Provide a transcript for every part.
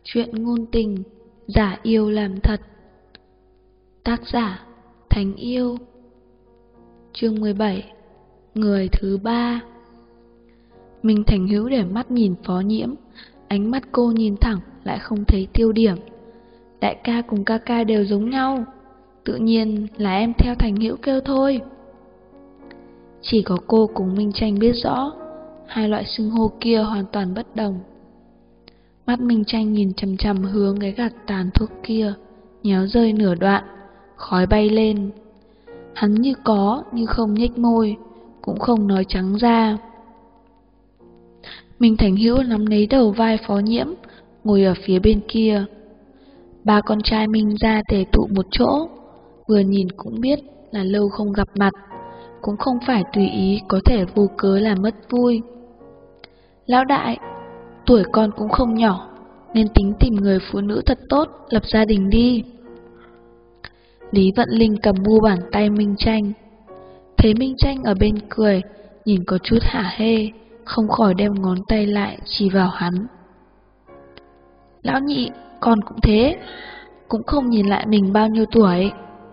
Chuyện ngôn tình, giả yêu làm thật. Tác giả Thánh Yêu. Chương 17. Người thứ ba. Minh Thành Hữu để mắt nhìn Phó Nhiễm, ánh mắt cô nhìn thẳng lại không thấy tiêu điểm. Đại ca cùng ca ca đều giống nhau, tự nhiên là em theo Thành Hữu kêu thôi. Chỉ có cô cùng Minh Tranh biết rõ, hai loại xưng hô kia hoàn toàn bất đồng. Mắt Minh Tranh nhìn chằm chằm hướng cái gạt tàn thuốc kia, nhéo rơi nửa đoạn, khói bay lên. Hắn như có như không nhếch môi, cũng không nói trắng ra. Minh Thành Hữu nắm lấy đầu vai Phó Nhiễm, ngồi ở phía bên kia. Ba con trai Minh gia tề tụ một chỗ, vừa nhìn cũng biết là lâu không gặp mặt, cũng không phải tùy ý có thể vô cớ làm mất vui. Lão đại, tuổi con cũng không nhỏ, nên tính tìm người phụ nữ thật tốt, lập gia đình đi. Lý Vận Linh cầm mu bàn tay Minh Tranh. Thấy Minh Tranh ở bên cười, nhìn có chút hả hê, không khỏi đem ngón tay lại chỉ vào hắn. Lão nhị, con cũng thế, cũng không nhìn lại mình bao nhiêu tuổi.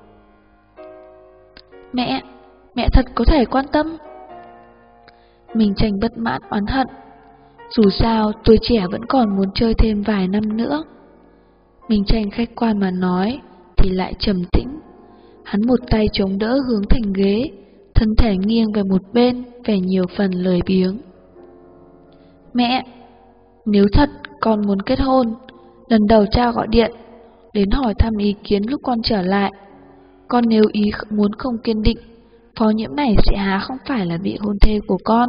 Mẹ thật có thể quan tâm. Minh Tranh bất mãn oán hận. Dù sao tuổi trẻ vẫn còn muốn chơi thêm vài năm nữa. Minh Tranh khách quan mà nói thì lại trầm tĩnh. Hắn một tay chống đỡ hướng thành ghế, thân thể nghiêng về một bên, vẻ nhiều phần lười biếng. Mẹ, nếu thật con muốn kết hôn, lần đầu cha gọi điện đến hỏi thăm ý kiến lúc con trở lại. Con nếu ý muốn không kiên định, Phó Nhiễm này sẽ há không phải là vị hôn thê của con.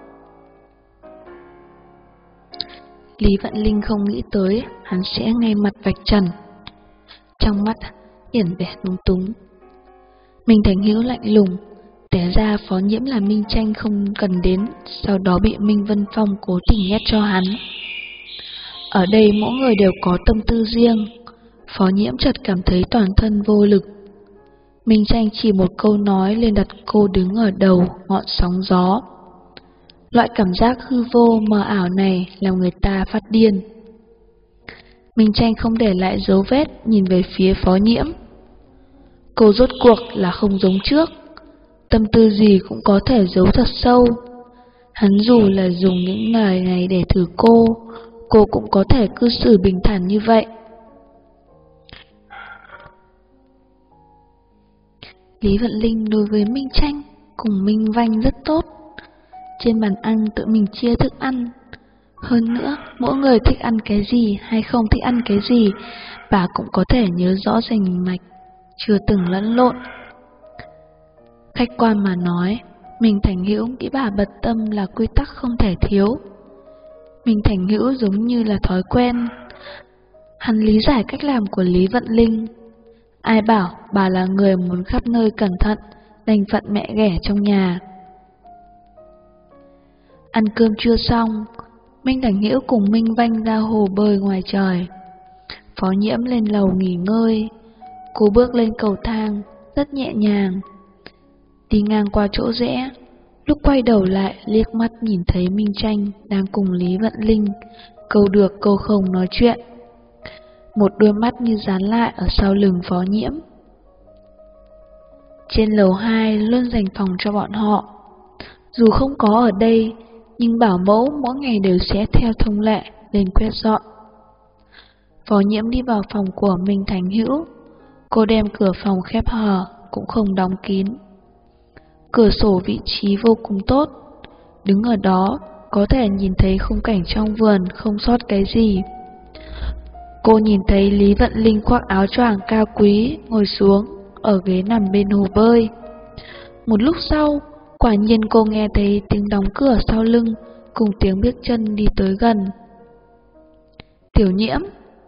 Lý Vận Linh không nghĩ tới hắn sẽ ngay mặt vạch trần. Trong mắt hiển vẻ lúng túng. Minh Thành Hữu lạnh lùng, té ra Phó Nhiễm là Minh Tranh không cần đến, sau đó bị Minh Vân Phong cố tình nhét cho hắn. Ở đây mỗi người đều có tâm tư riêng. Phó Nhiễm chợt cảm thấy toàn thân vô lực. Minh Tranh chỉ một câu nói lên đặt cô đứng ở đầu ngọn sóng gió. Loại cảm giác hư vô mờ ảo này làm người ta phát điên. Minh Tranh không để lại dấu vết nhìn về phía Phó Nhiễm. Cô rốt cuộc là không giống trước, tâm tư gì cũng có thể giấu thật sâu. Hắn dù là dùng những lời này để thử cô cũng có thể cư xử bình thản như vậy. Lý Vận Linh đối với Minh Tranh cùng Minh Vanh rất tốt. Trên bàn ăn tự mình chia thức ăn. Hơn nữa, mỗi người thích ăn cái gì hay không thích ăn cái gì, bà cũng có thể nhớ rõ rành mạch, chưa từng lẫn lộn. Khách quan mà nói, Minh Thành Hữu nghĩ bà bật tâm là quy tắc không thể thiếu. Minh Thành Hữu giống như là thói quen. Hắn lý giải cách làm của Lý Vận Linh. Ai bảo bà là người muốn khắp nơi cẩn thận, đành phận mẹ ghẻ trong nhà. Ăn cơm trưa xong, Minh Thành Hữu cùng Minh Vanh ra hồ bơi ngoài trời. Phó Nhiễm lên lầu nghỉ ngơi. Cô bước lên cầu thang, rất nhẹ nhàng. Đi ngang qua chỗ rẽ, lúc quay đầu lại liếc mắt nhìn thấy Minh Tranh đang cùng Lý Vận Linh, câu được câu không nói chuyện. Một đôi mắt như dán lại ở sau lưng Phó Nhiễm. Trên lầu 2 luôn dành phòng cho bọn họ. Dù không có ở đây, nhưng bảo mẫu mỗi ngày đều sẽ theo thông lệ lên quét dọn. Phó Nhiễm đi vào phòng của Minh Thành Hữu. Cô đem cửa phòng khép hờ, cũng không đóng kín. Cửa sổ vị trí vô cùng tốt. Đứng ở đó, có thể nhìn thấy khung cảnh trong vườn không sót cái gì. Cô nhìn thấy Lý Vận Linh khoác áo choàng cao quý, ngồi xuống, ở ghế nằm bên hồ bơi. Một lúc sau, quả nhiên cô nghe thấy tiếng đóng cửa sau lưng, cùng tiếng bước chân đi tới gần. Tiểu Nhiễm.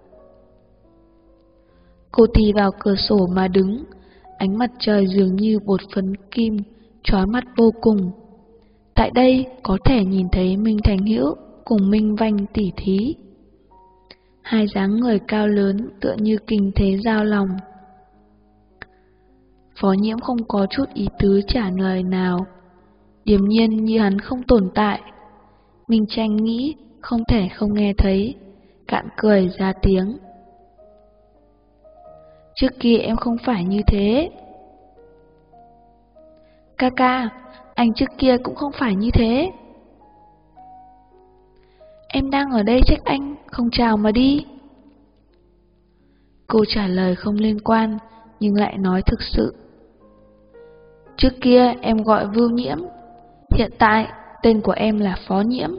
Cô tì vào cửa sổ mà đứng, ánh mặt trời dường như bột phấn kim, chói mắt vô cùng. Tại đây có thể nhìn thấy Minh Thành Hữu cùng Minh Vanh tỉ thí. Hai dáng người cao lớn tựa như kinh thế giao lòng. Phó Nhiễm không có chút ý tứ trả lời nào, điềm nhiên như hắn không tồn tại. Minh Tranh nghĩ không thể không nghe thấy, cạn cười ra tiếng. Trước kia em không phải như thế. Ca ca, anh trước kia cũng không phải như thế. Em đang ở đây trách anh, không chào mà đi. Cô trả lời không liên quan, nhưng lại nói thực sự. Trước kia em gọi Vưu Nhiễm, hiện tại tên của em là Phó Nhiễm.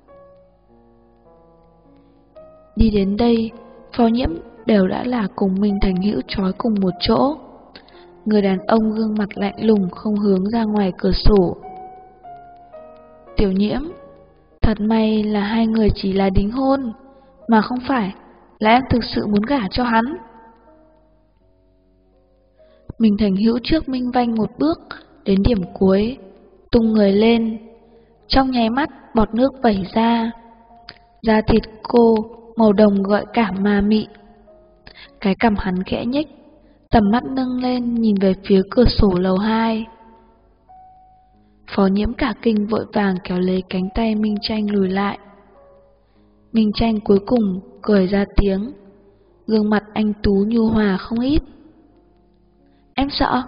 Đi đến đây, Phó Nhiễm đều đã là cùng Minh Thành Hữu trói cùng một chỗ. Người đàn ông gương mặt lạnh lùng không hướng ra ngoài cửa sổ. Tiểu Nhiễm, thật may là hai người chỉ là đính hôn, mà không phải là em thực sự muốn gả cho hắn. Minh Thành Hữu trước Minh Vanh một bước, đến điểm cuối, tung người lên. Trong nháy mắt, bọt nước vẩy ra. Da thịt cô màu đồng gợi cảm ma mị. Cái cằm hắn khẽ nhếch, tầm mắt nâng lên nhìn về phía cửa sổ lầu 2. Phó Nhiễm cả kinh vội vàng kéo lấy cánh tay Minh Tranh lùi lại. Minh Tranh cuối cùng cười ra tiếng, gương mặt anh tú nhu hòa không ít. Em sợ.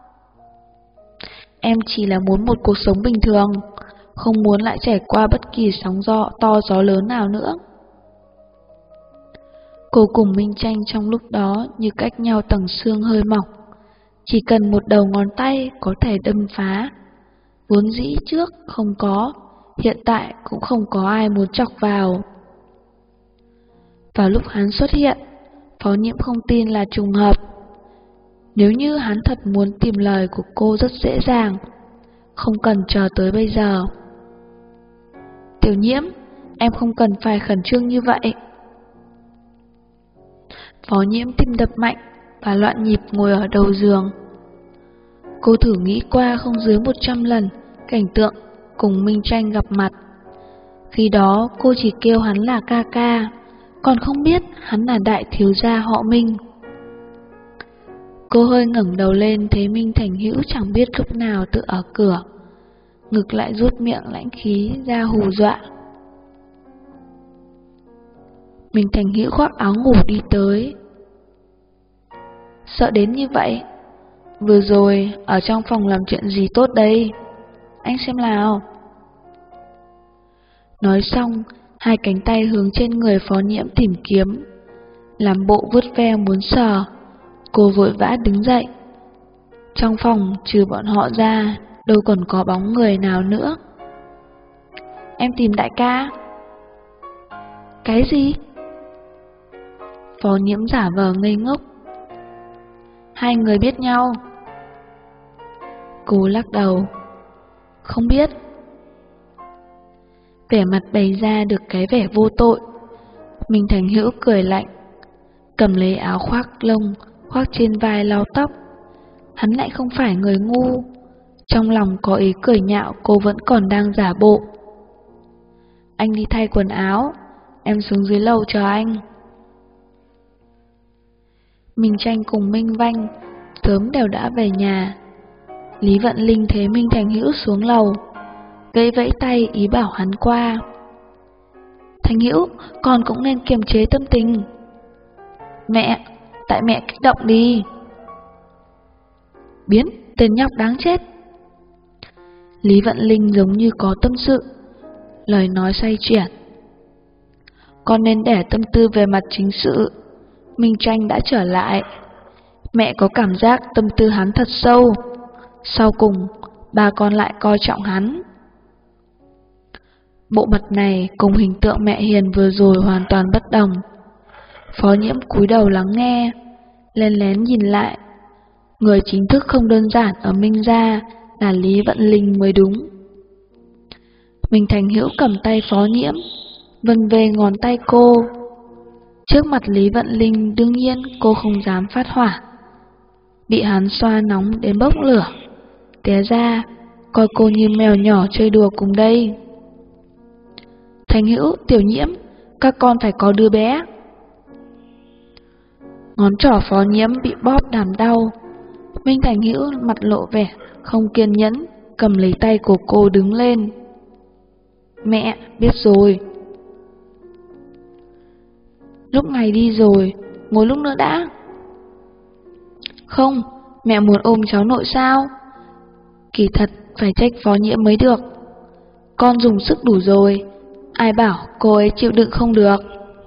Em chỉ là muốn một cuộc sống bình thường, không muốn lại trải qua bất kỳ sóng to gió lớn nào nữa. Cô cùng Minh Tranh trong lúc đó như cách nhau tầng xương hơi mỏng, chỉ cần một đầu ngón tay có thể đâm phá. Vốn dĩ trước không có, hiện tại cũng không có ai muốn chọc vào. Vào lúc hắn xuất hiện, Phó Nhiễm không tin là trùng hợp. Nếu như hắn thật muốn tìm lời của cô rất dễ dàng, không cần chờ tới bây giờ. Tiểu Nhiễm, em không cần phải khẩn trương như vậy. Phó Nhiễm tim đập mạnh và loạn nhịp ngồi ở đầu giường. Cô thử nghĩ qua không dưới 100 lần cảnh tượng cùng Minh Tranh gặp mặt. Khi đó cô chỉ kêu hắn là ca ca, còn không biết hắn là đại thiếu gia họ Minh. Cô hơi ngẩng đầu lên thấy Minh Thành Hữu chẳng biết lúc nào tự ở cửa, ngực lại rút miệng lãnh khí ra hù dọa. Minh Thành Hữu khoác áo ngủ đi tới. Sợ đến như vậy? Vừa rồi ở trong phòng làm chuyện gì tốt đây? Anh xem nào. Nói xong, hai cánh tay hướng trên người Phó Nhiễm tìm kiếm, làm bộ vuốt ve muốn sờ. Cô vội vã đứng dậy. Trong phòng trừ bọn họ ra, đâu còn có bóng người nào nữa. Em tìm đại ca. Cái gì? Phó Nhiễm giả vờ ngây ngốc. Hai người biết nhau. Cô lắc đầu. Không biết. Vẻ mặt bày ra được cái vẻ vô tội. Minh Thành Hữu cười lạnh, cầm lấy áo khoác lông khoác trên vai lau tóc. Hắn lại không phải người ngu. Trong lòng có ý cười nhạo cô vẫn còn đang giả bộ. Anh đi thay quần áo, em xuống dưới lầu chờ anh. Minh Tranh cùng Minh Vanh sớm đều đã về nhà. Lý Vận Linh thấy Minh Thành Hữu xuống lầu, vẫy vẫy tay ý bảo hắn qua. Thành Hữu, con cũng nên kiềm chế tâm tình. Mẹ, tại mẹ kích động đi. Biến, tên nhóc đáng chết. Lý Vận Linh giống như có tâm sự, lời nói xoay chuyển. Con nên để tâm tư về mặt chính sự. Minh Tranh đã trở lại. Mẹ có cảm giác tâm tư hắn thật sâu. Sau cùng, ba con lại coi trọng hắn. Bộ mặt này cùng hình tượng mẹ hiền vừa rồi hoàn toàn bất đồng. Phó Nhiễm cúi đầu lắng nghe, lén lén nhìn lại. Người chính thức không đơn giản ở Minh gia là Lý Vận Linh mới đúng. Minh Thành Hữu cầm tay Phó Nhiễm, vân về ngón tay cô. Trước mặt Lý Vận Linh đương nhiên cô không dám phát hỏa. Bị hắn xoa nóng đến bốc lửa. Té ra, coi cô như mèo nhỏ chơi đùa cùng đây. Thành Hữu, Tiểu Nhiễm, các con phải có đứa bé. Ngón trỏ Phó Nhiễm bị bóp đàm đau. Minh Thành Hữu mặt lộ vẻ không kiên nhẫn, cầm lấy tay của cô đứng lên. Mẹ, biết rồi. Lúc này đi rồi, ngồi lúc nữa đã. Không, mẹ muốn ôm cháu nội sao? Kỳ thật phải trách Phó Nhiễm mới được. Con dùng sức đủ rồi, ai bảo cô ấy chịu đựng không được.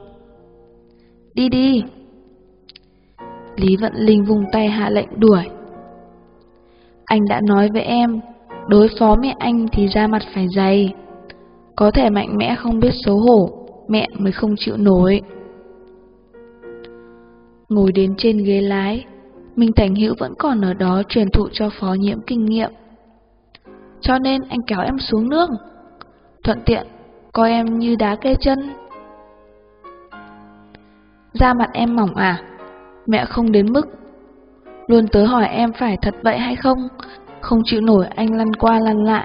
Đi đi. Lý Vận Linh vung tay hạ lệnh đuổi. Anh đã nói với em, đối phó mẹ anh thì da mặt phải dày. Có thể mạnh mẽ không biết xấu hổ, mẹ mới không chịu nổi. Ngồi đến trên ghế lái, Minh Thành Hữu vẫn còn ở đó truyền thụ cho Phó Nhiễm kinh nghiệm. Cho nên anh kéo em xuống nước, thuận tiện coi em như đá kê chân. Da mặt em mỏng à? Mẹ không đến mức. Luôn tới hỏi em phải thật vậy hay không, không chịu nổi anh lăn qua lăn lại.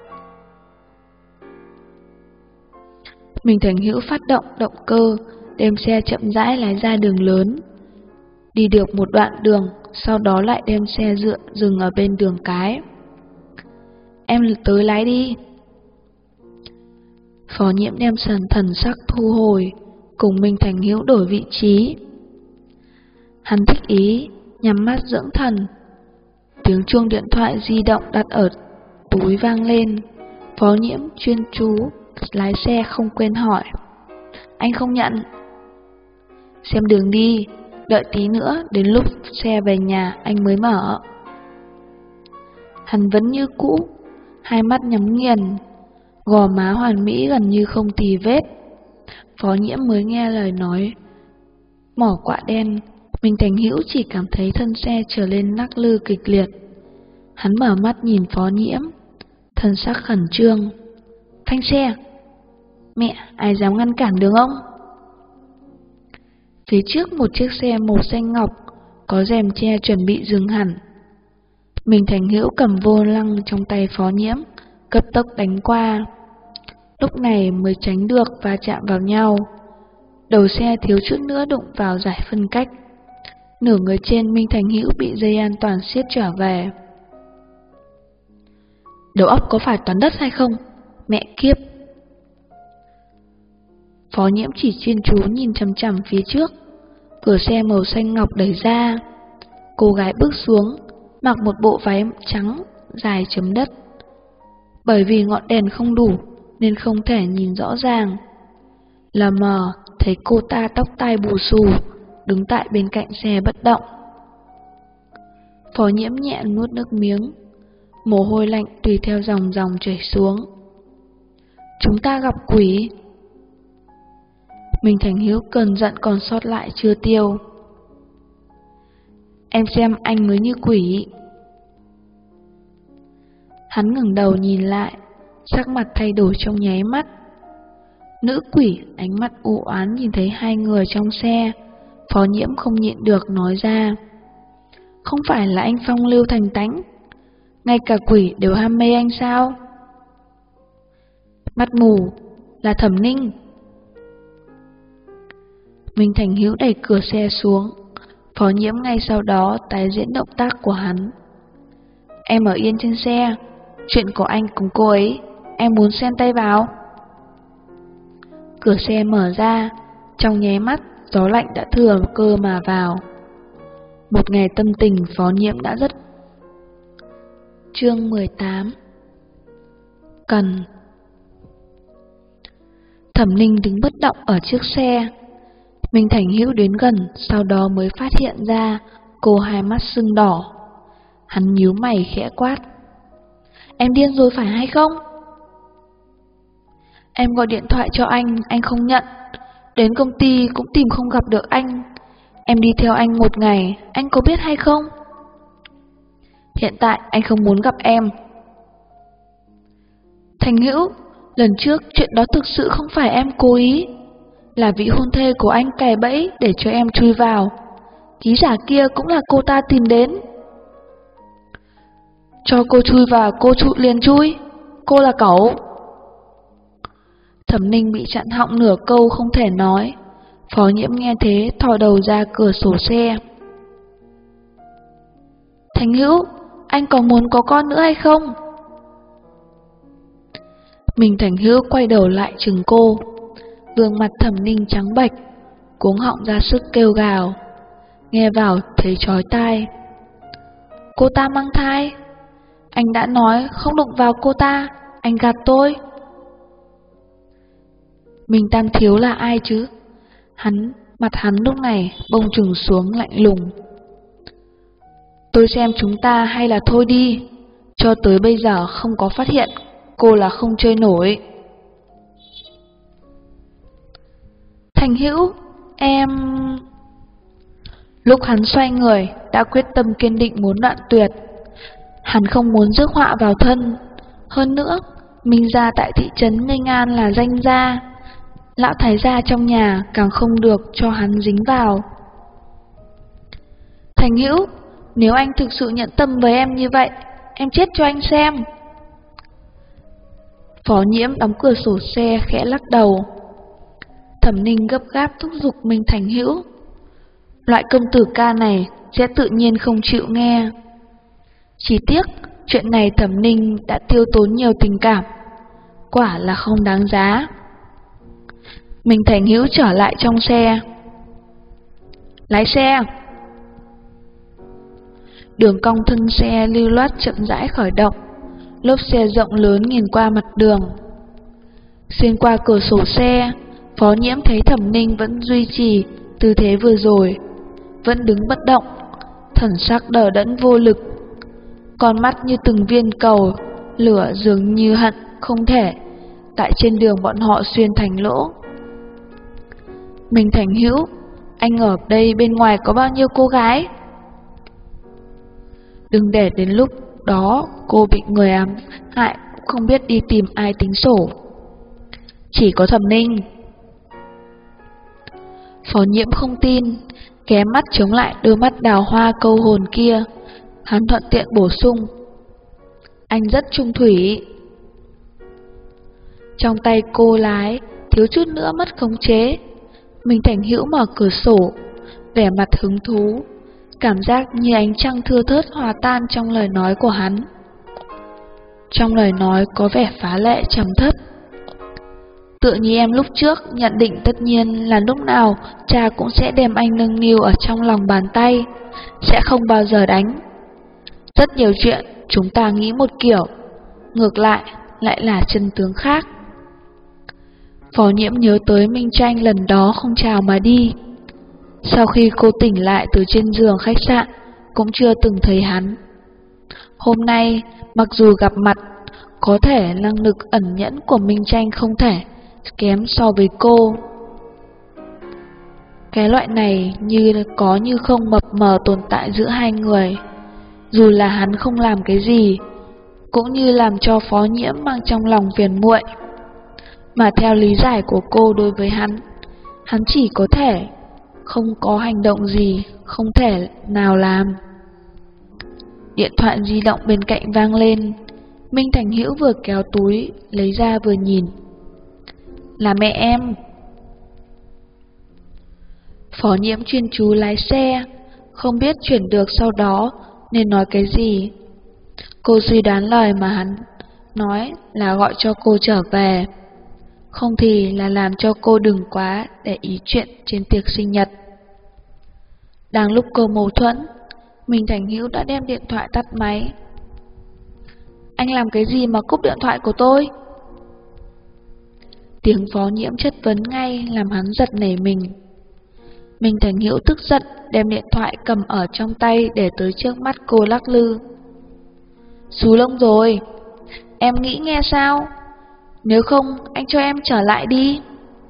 Minh Thành Hữu phát động động cơ, đem xe chậm rãi lái ra đường lớn. Đi được một đoạn đường, sau đó lại đem xe dừng ở bên đường cái. Em tới lái đi. Phó Nhiễm đem thần sắc thu hồi, cùng Minh Thành Hữu đổi vị trí. Hắn thích ý, nhắm mắt dưỡng thần. Tiếng chuông điện thoại di động đặt ở túi vang lên. Phó Nhiễm chuyên chú lái xe không quên hỏi. Anh không nhận. Xem đường đi, đợi tí nữa đến lúc xe về nhà anh mới mở. Hắn vẫn như cũ, hai mắt nhắm nghiền, gò má hoàn mỹ gần như không tì vết. Phó Nhiễm mới nghe lời nói mỏ quạ đen. Minh Thành Hữu chỉ cảm thấy thân xe trở lên lắc lư kịch liệt. Hắn mở mắt nhìn Phó Nhiễm, thân sắc khẩn trương. Phanh xe. Mẹ, ai dám ngăn cản đường ông? Phía trước một chiếc xe màu xanh ngọc, có rèm che chuẩn bị dừng hẳn. Minh Thành Hữu cầm vô lăng trong tay Phó Nhiễm, cấp tốc đánh qua. Lúc này mới tránh được và chạm vào nhau. Đầu xe thiếu chút nữa đụng vào giải phân cách. Nửa người trên Minh Thành Hữu bị dây an toàn siết trở về. Đầu óc có phải toán đất hay không? Mẹ kiếp! Phó Nhiễm chỉ chuyên chú nhìn chằm chằm phía trước. Cửa xe màu xanh ngọc đẩy ra. Cô gái bước xuống, mặc một bộ váy trắng dài chấm đất. Bởi vì ngọn đèn không đủ nên không thể nhìn rõ ràng. Lờ mờ thấy cô ta tóc tai bù xù, đứng tại bên cạnh xe bất động. Phó Nhiễm nhẹ nuốt nước miếng, mồ hôi lạnh tùy theo dòng dòng chảy xuống. Chúng ta gặp quỷ. Minh Thành Hữu cơn giận còn sót lại chưa tiêu. Em xem anh mới như quỷ. Hắn ngẩng đầu nhìn lại, sắc mặt thay đổi trong nháy mắt. Nữ quỷ ánh mắt u oán nhìn thấy hai người trong xe. Phó Nhiễm không nhịn được nói ra. Không phải là anh phong lưu thành tánh, ngay cả quỷ đều ham mê anh sao? Mắt mù, là Thẩm Ninh. Minh Thành Hữu đẩy cửa xe xuống. Phó Nhiễm ngay sau đó tái diễn động tác của hắn. Em ở yên trên xe, chuyện của anh cùng cô ấy, em muốn xen tay vào. Cửa xe mở ra, trong nháy mắt gió lạnh đã thừa cơ mà vào. Một ngày tâm tình Phó Nhiễm đã rất. Chương 18. Cần. Thẩm Ninh đứng bất động ở trước xe. Minh Thành Hữu đến gần, sau đó mới phát hiện ra cô hai mắt sưng đỏ. Hắn nhíu mày khẽ quát. Em điên rồi phải hay không? Em gọi điện thoại cho anh không nhận. Đến công ty cũng tìm không gặp được anh. Em đi theo anh một ngày, anh có biết hay không? Hiện tại anh không muốn gặp em. Thành Hữu, lần trước chuyện đó thực sự không phải em cố ý. Là vị hôn thê của anh cài bẫy để cho em chui vào. Ký giả kia cũng là cô ta tìm đến. Cho cô chui vào cô liền chui. Cô là cẩu. Thẩm Ninh bị chặn họng nửa câu không thể nói. Phó Nhiễm nghe thế thò đầu ra cửa sổ xe. Thành Hữu, anh có muốn có con nữa hay không? Minh Thành Hữu quay đầu lại chừng cô. Gương mặt Thẩm Ninh trắng bệch, cuống họng ra sức kêu gào. Nghe vào thấy chói tai. Cô ta mang thai. Anh đã nói không đụng vào cô ta, anh gạt tôi. Minh Tam Thiếu là ai chứ? Mặt hắn lúc này bông trùng xuống lạnh lùng. Tôi xem chúng ta hay là thôi đi. Cho tới bây giờ không có phát hiện cô là không chơi nổi. Thành Hữu, em... Lúc hắn xoay người, đã quyết tâm kiên định muốn đoạn tuyệt. Hắn không muốn rước họa vào thân. Hơn nữa, Minh gia tại thị trấn Nghênh An là danh gia. Lão thái gia trong nhà càng không được cho hắn dính vào. Thành Hữu, nếu anh thực sự nhận tâm với em như vậy, em chết cho anh xem. Phó Nhiễm đóng cửa sổ xe khẽ lắc đầu. Thẩm Ninh gấp gáp thúc giục Minh Thành Hữu. Loại công tử ca này sẽ tự nhiên không chịu nghe. Chỉ tiếc chuyện này Thẩm Ninh đã tiêu tốn nhiều tình cảm, quả là không đáng giá. Minh Thành Hữu trở lại trong xe. Lái xe. Đường cong thân xe lưu loát chậm rãi khởi động. Lốp xe rộng lớn nhìn qua mặt đường. Xuyên qua cửa sổ xe, Phó Nhiễm thấy Thẩm Ninh vẫn duy trì tư thế vừa rồi, vẫn đứng bất động, thần sắc đờ đẫn vô lực. Con mắt như từng viên cầu lửa dường như hận không thể tại trên đường bọn họ xuyên thành lỗ. Minh Thành Hữu, anh ở đây bên ngoài có bao nhiêu cô gái? Đừng để đến lúc đó cô bị người ám hại cũng không biết đi tìm ai tính sổ. Chỉ có Thẩm Ninh. Phó Nhiễm không tin, ghé mắt chống lại đôi mắt đào hoa câu hồn kia. Hắn thuận tiện bổ sung. Anh rất trung thủy. Trong tay cô lái thiếu chút nữa mất khống chế. Minh Thành Hữu mở cửa sổ, vẻ mặt hứng thú, cảm giác như ánh trăng thưa thớt hòa tan trong lời nói của hắn. Trong lời nói có vẻ phá lệ trầm thấp. Tựa như em lúc trước nhận định tất nhiên là lúc nào cha cũng sẽ đem anh nâng niu ở trong lòng bàn tay, sẽ không bao giờ đánh. Rất nhiều chuyện chúng ta nghĩ một kiểu, ngược lại là chân tướng khác. Phó Nhiễm nhớ tới Minh Tranh lần đó không chào mà đi. Sau khi cô tỉnh lại từ trên giường khách sạn, cũng chưa từng thấy hắn. Hôm nay, mặc dù gặp mặt, có thể năng lực ẩn nhẫn của Minh Tranh không thể kém so với cô. Cái loại này như có như không mập mờ tồn tại giữa hai người. Dù là hắn không làm cái gì, cũng như làm cho Phó Nhiễm mang trong lòng phiền muội. Mà theo lý giải của cô đối với hắn chỉ có thể không có hành động gì, không thể nào làm. Điện thoại di động bên cạnh vang lên. Minh Thành Hữu vừa kéo túi, lấy ra vừa nhìn. Là mẹ em. Phó Nhiễm chuyên chú lái xe, không biết chuyển được sau đó nên nói cái gì. Cô suy đoán lời mà hắn nói là gọi cho cô trở về, không thì là làm cho cô đừng quá để ý chuyện trên tiệc sinh nhật. Đang lúc cô mâu thuẫn, Minh Thành Hữu đã đem điện thoại tắt máy. Anh làm cái gì mà cúp điện thoại của tôi? Tiếng Phó Nhiễm chất vấn ngay làm hắn giật nảy mình. Minh Thành Hữu tức giận đem điện thoại cầm ở trong tay để tới trước mắt cô lắc lư. Xú lông rồi, em nghĩ nghe sao? Nếu không anh cho em trở lại đi.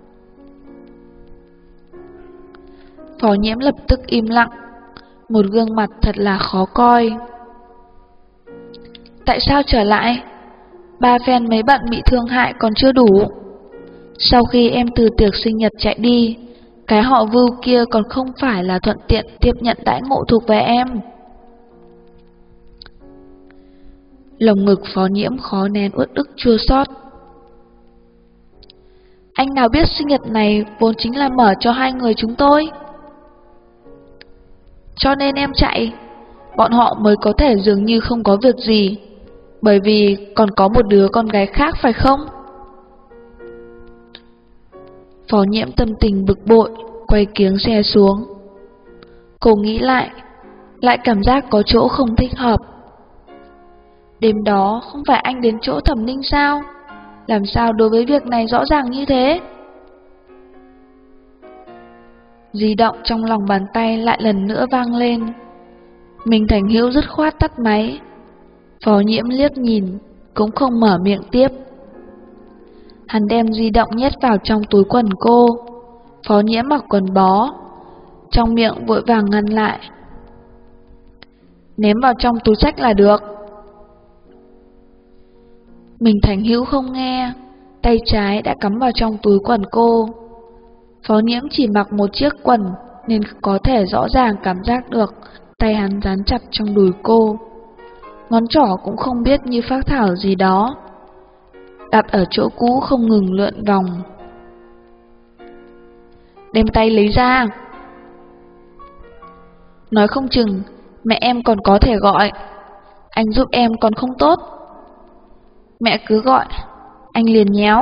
Phó Nhiễm lập tức im lặng, một gương mặt thật là khó coi. Tại sao trở lại? Ba phen mấy bận bị thương hại còn chưa đủ. Sau khi em từ tiệc sinh nhật chạy đi, cái họ Vưu kia còn không phải là thuận tiện tiếp nhận đãi ngộ thuộc về em. Lồng ngực Phó Nhiễm khó nén uất ức chua xót. Anh nào biết sinh nhật này vốn chính là mở cho hai người chúng tôi. Cho nên em chạy, bọn họ mới có thể dường như không có việc gì, bởi vì còn có một đứa con gái khác phải không? Phó Nhiễm tâm tình bực bội, quay kiếng xe xuống. Cô nghĩ lại cảm giác có chỗ không thích hợp. Đêm đó không phải anh đến chỗ Thẩm Ninh sao? Làm sao đối với việc này rõ ràng như thế? Di động trong lòng bàn tay lại lần nữa vang lên. Minh Thành Hữu dứt khoát tắt máy. Phó Nhiễm liếc nhìn, cũng không mở miệng tiếp. Hắn đem di động nhét vào trong túi quần cô. Phó Nhiễm mặc quần bó, trong miệng vội vàng ngăn lại. Ném vào trong túi xách là được. Minh Thành Hữu không nghe, tay trái đã cắm vào trong túi quần cô. Phó Nhiễm chỉ mặc một chiếc quần nên có thể rõ ràng cảm giác được tay hắn dán chặt trong đùi cô. Ngón trỏ cũng không biết như phác thảo gì đó, đặt ở chỗ cũ không ngừng lượn vòng. Đem tay lấy ra. Nói không chừng mẹ em còn có thể gọi, anh giúp em còn không tốt. Mẹ cứ gọi, anh liền nhéo.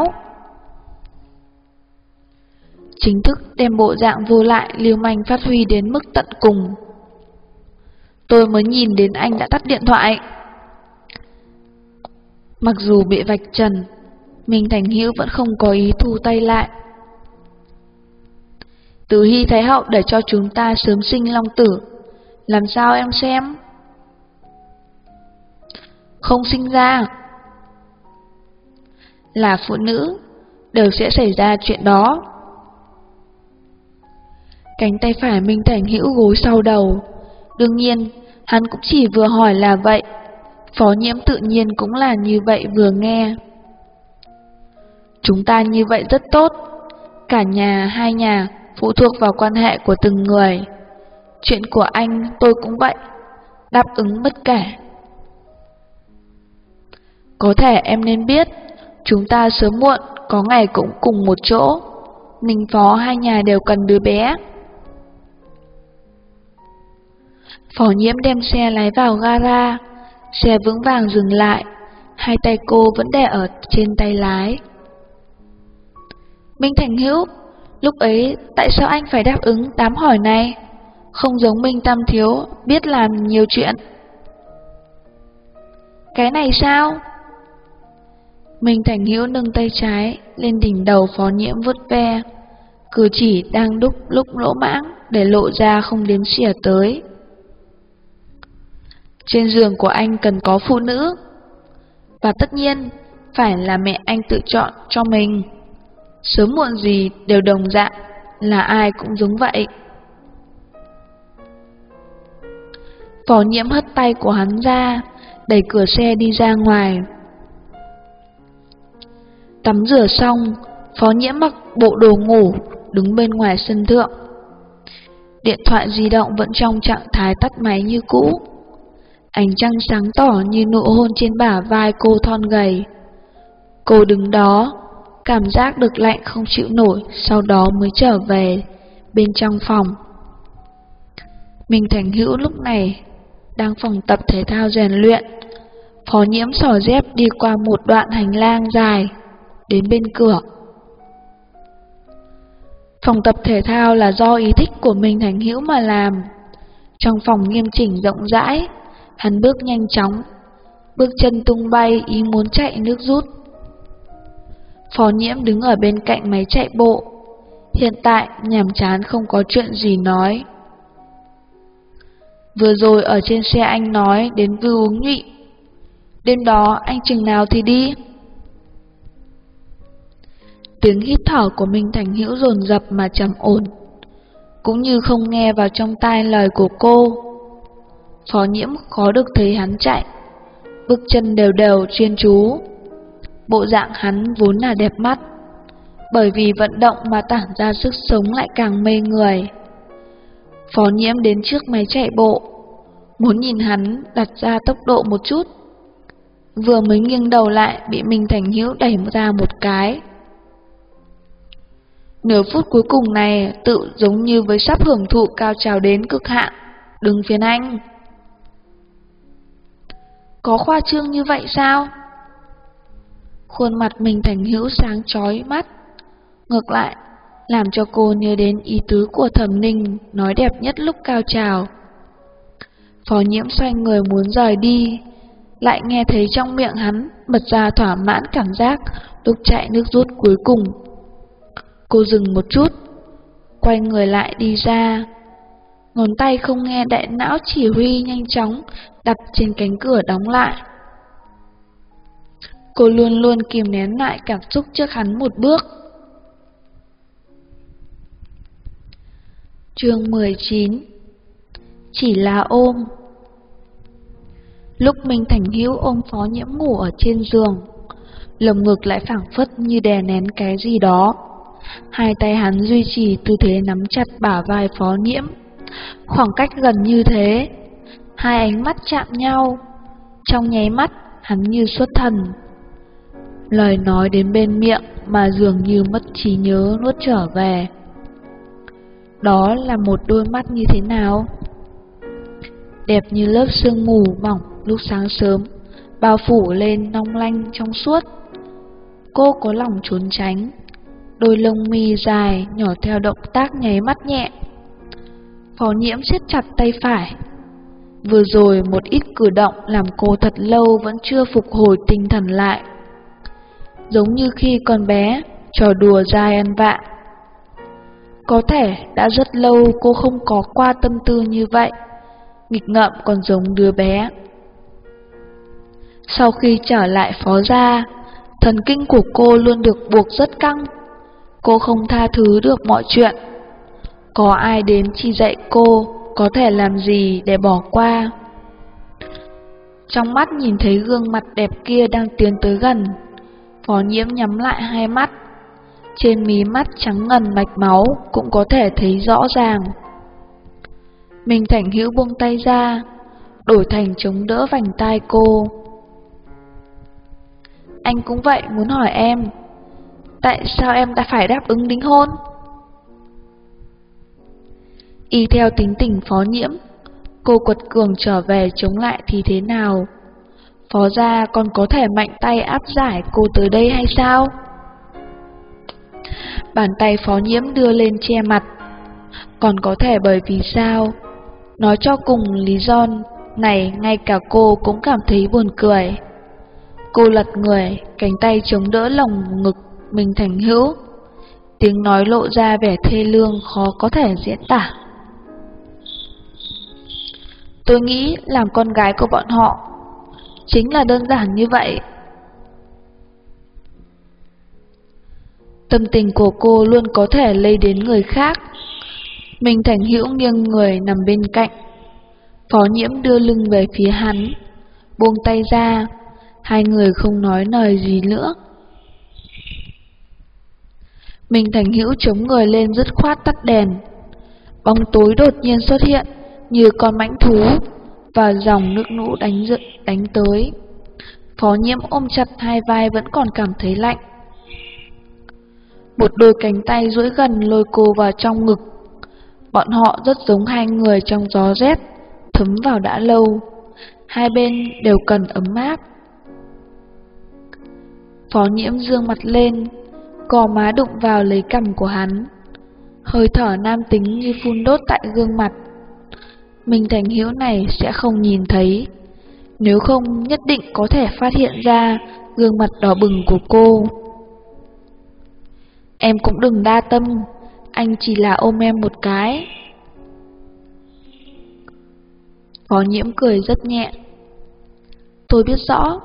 Chính thức đem bộ dạng vô lại lưu manh phát huy đến mức tận cùng. Tôi mới nhìn đến anh đã tắt điện thoại. Mặc dù bị vạch trần, Minh Thành Hữu vẫn không có ý thu tay lại. Từ Hy Thái Hậu để cho chúng ta sớm sinh long tử, làm sao em xem? Không sinh ra. Là phụ nữ, đều sẽ xảy ra chuyện đó. Cánh tay phải Minh Thành Hữu gối sau đầu. Đương nhiên, hắn cũng chỉ vừa hỏi là vậy. Phó Nhiễm tự nhiên cũng là như vậy vừa nghe. Chúng ta như vậy rất tốt. Cả nhà, hai nhà phụ thuộc vào quan hệ của từng người. Chuyện của anh tôi cũng vậy, đáp ứng bất kể. Có thể em nên biết, chúng ta sớm muộn có ngày cũng cùng một chỗ. Ninh Phó hai nhà đều cần đứa bé. Phó Nhiễm đem xe lái vào gara. Xe vững vàng dừng lại, hai tay cô vẫn đè ở trên tay lái. Minh Thành Hữu, lúc ấy tại sao anh phải đáp ứng đám hỏi này? Không giống Minh Tam Thiếu biết làm nhiều chuyện. Cái này sao? Minh Thành Hữu nâng tay trái lên đỉnh đầu Phó Nhiễm vuốt ve, cử chỉ đang đúc lúc lỗ mãng để lộ ra không đếm xỉa tới. Trên giường của anh cần có phụ nữ, và tất nhiên phải là mẹ anh tự chọn cho mình. Sớm muộn gì đều đồng dạng, là ai cũng giống vậy. Phó Nhiễm hất tay của hắn ra, đẩy cửa xe đi ra ngoài. Tắm rửa xong, Phó Nhiễm mặc bộ đồ ngủ, đứng bên ngoài sân thượng. Điện thoại di động vẫn trong trạng thái tắt máy như cũ. Ánh trăng sáng tỏ như nụ hôn trên bả vai cô thon gầy. Cô đứng đó, cảm giác được lạnh không chịu nổi, sau đó mới trở về bên trong phòng. Minh Thành Hữu lúc này đang phòng tập thể thao rèn luyện. Phó Nhiễm xỏ dép đi qua một đoạn hành lang dài, đến bên cửa. Phòng tập thể thao là do ý thích của Minh Thành Hữu mà làm. Trong phòng nghiêm chỉnh rộng rãi, hắn bước nhanh chóng, bước chân tung bay ý muốn chạy nước rút. Phó Nhiễm đứng ở bên cạnh máy chạy bộ, hiện tại nhàm chán không có chuyện gì nói. Vừa rồi ở trên xe anh nói đến Vưu Uống Nhụy, đêm đó anh chừng nào thì đi? Tiếng hít thở của Minh Thành Hữu dồn dập mà trầm ổn, cũng như không nghe vào trong tai lời của cô. Phó Nhiễm khó được thấy hắn chạy, bước chân đều đều chuyên chú. Bộ dạng hắn vốn là đẹp mắt, bởi vì vận động mà tản ra sức sống lại càng mê người. Phó Nhiễm đến trước máy chạy bộ, muốn nhìn hắn đặt ra tốc độ một chút. Vừa mới nghiêng đầu lại bị Minh Thành Hữu đẩy ra một cái. Nửa phút cuối cùng này tự giống như với sắp hưởng thụ cao trào đến cực hạn. Đừng phiền anh. Có khoa trương như vậy sao? Khuôn mặt Minh Thành Hữu sáng chói mắt. Ngược lại, làm cho cô nhớ đến ý tứ của Thẩm Ninh nói đẹp nhất lúc cao trào. Phó Nhiễm xoay người muốn rời đi, lại nghe thấy trong miệng hắn bật ra thỏa mãn cảm giác lúc chạy nước rút cuối cùng. Cô dừng một chút, quay người lại đi ra. Ngón tay không nghe đại não chỉ huy nhanh chóng đặt trên cánh cửa đóng lại. Cô luôn luôn kìm nén lại cảm xúc trước hắn một bước. Chương 19. Chỉ là ôm. Lúc Minh Thành Hữu ôm Phó Nhiễm ngủ ở trên giường, lồng ngực lại phảng phất như đè nén cái gì đó. Hai tay hắn duy trì tư thế nắm chặt bả vai Phó Nhiễm, khoảng cách gần như thế. Hai ánh mắt chạm nhau, trong nháy mắt hắn như xuất thần. Lời nói đến bên miệng mà dường như mất trí nhớ nuốt trở về. Đó là một đôi mắt như thế nào? Đẹp như lớp sương mù mỏng lúc sáng sớm, bao phủ lên long lanh trong suốt. Cô có lòng trốn tránh, đôi lông mi dài nhỏ theo động tác nháy mắt nhẹ. Phó Nhiễm siết chặt tay phải. Vừa rồi một ít cử động làm cô thật lâu vẫn chưa phục hồi tinh thần lại. Giống như khi còn bé, trò đùa dai ăn vạ. Có thể đã rất lâu cô không có qua tâm tư như vậy, nghịch ngợm còn giống đứa bé. Sau khi trở lại Phó gia, thần kinh của cô luôn được buộc rất căng. Cô không tha thứ được mọi chuyện. Có ai đến chỉ dạy cô có thể làm gì để bỏ qua. Trong mắt nhìn thấy gương mặt đẹp kia đang tiến tới gần, Phó Nhiễm nhắm lại hai mắt. Trên mí mắt trắng ngần mạch máu cũng có thể thấy rõ ràng. Minh Thành Hữu buông tay ra, đổi thành chống đỡ vành tai cô. Anh cũng vậy, muốn hỏi em, tại sao em đã phải đáp ứng đính hôn? Y theo tính tình Phó Nhiễm, cô quật cường trở về chống lại thì thế nào? Phó gia còn có thể mạnh tay áp giải cô tới đây hay sao? Bàn tay Phó Nhiễm đưa lên che mặt. Còn có thể bởi vì sao? Nói cho cùng lý do này ngay cả cô cũng cảm thấy buồn cười. Cô lật người, cánh tay chống đỡ lồng ngực Minh Thành Hữu. Tiếng nói lộ ra vẻ thê lương khó có thể diễn tả. Tôi nghĩ làm con gái của bọn họ chính là đơn giản như vậy. Tâm tình của cô luôn có thể lây đến người khác. Minh Thành Hữu nghiêng người nằm bên cạnh. Phó Nhiễm đưa lưng về phía hắn, buông tay ra. Hai người không nói lời gì nữa. Minh Thành Hữu chống người lên dứt khoát tắt đèn. Bóng tối đột nhiên xuất hiện như con mãnh thú, và dòng nước lũ đánh tới. Phó Nhiễm ôm chặt hai vai vẫn còn cảm thấy lạnh. Một đôi cánh tay duỗi gần lôi cô vào trong ngực. Bọn họ rất giống hai người trong gió rét, thấm vào đã lâu. Hai bên đều cần ấm áp. Phó Nhiễm dương mặt lên, gò má đụng vào lấy cằm của hắn. Hơi thở nam tính như phun đốt tại gương mặt. Minh Thành Hữu này sẽ không nhìn thấy, nếu không nhất định có thể phát hiện ra gương mặt đỏ bừng của cô. Em cũng đừng đa tâm, anh chỉ là ôm em một cái. Phó Nhiễm cười rất nhẹ. Tôi biết rõ.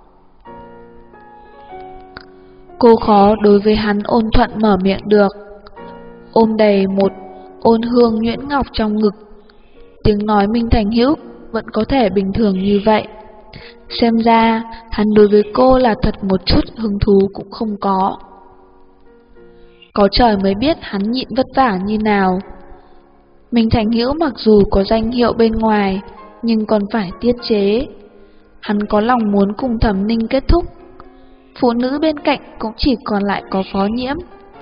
Cô khó đối với hắn ôn thuận mở miệng được. Ôm đầy một ôn hương nhuyễn ngọc trong ngực. Tiếng nói Minh Thành Hữu vẫn có thể bình thường như vậy. Xem ra hắn đối với cô là thật một chút hứng thú cũng không có. Có trời mới biết hắn nhịn vất vả như nào. Minh Thành Hữu mặc dù có danh hiệu bên ngoài, nhưng còn phải tiết chế. Hắn có lòng muốn cùng Thẩm Ninh kết thúc. Phụ nữ bên cạnh cũng chỉ còn lại có Phó Nhiễm.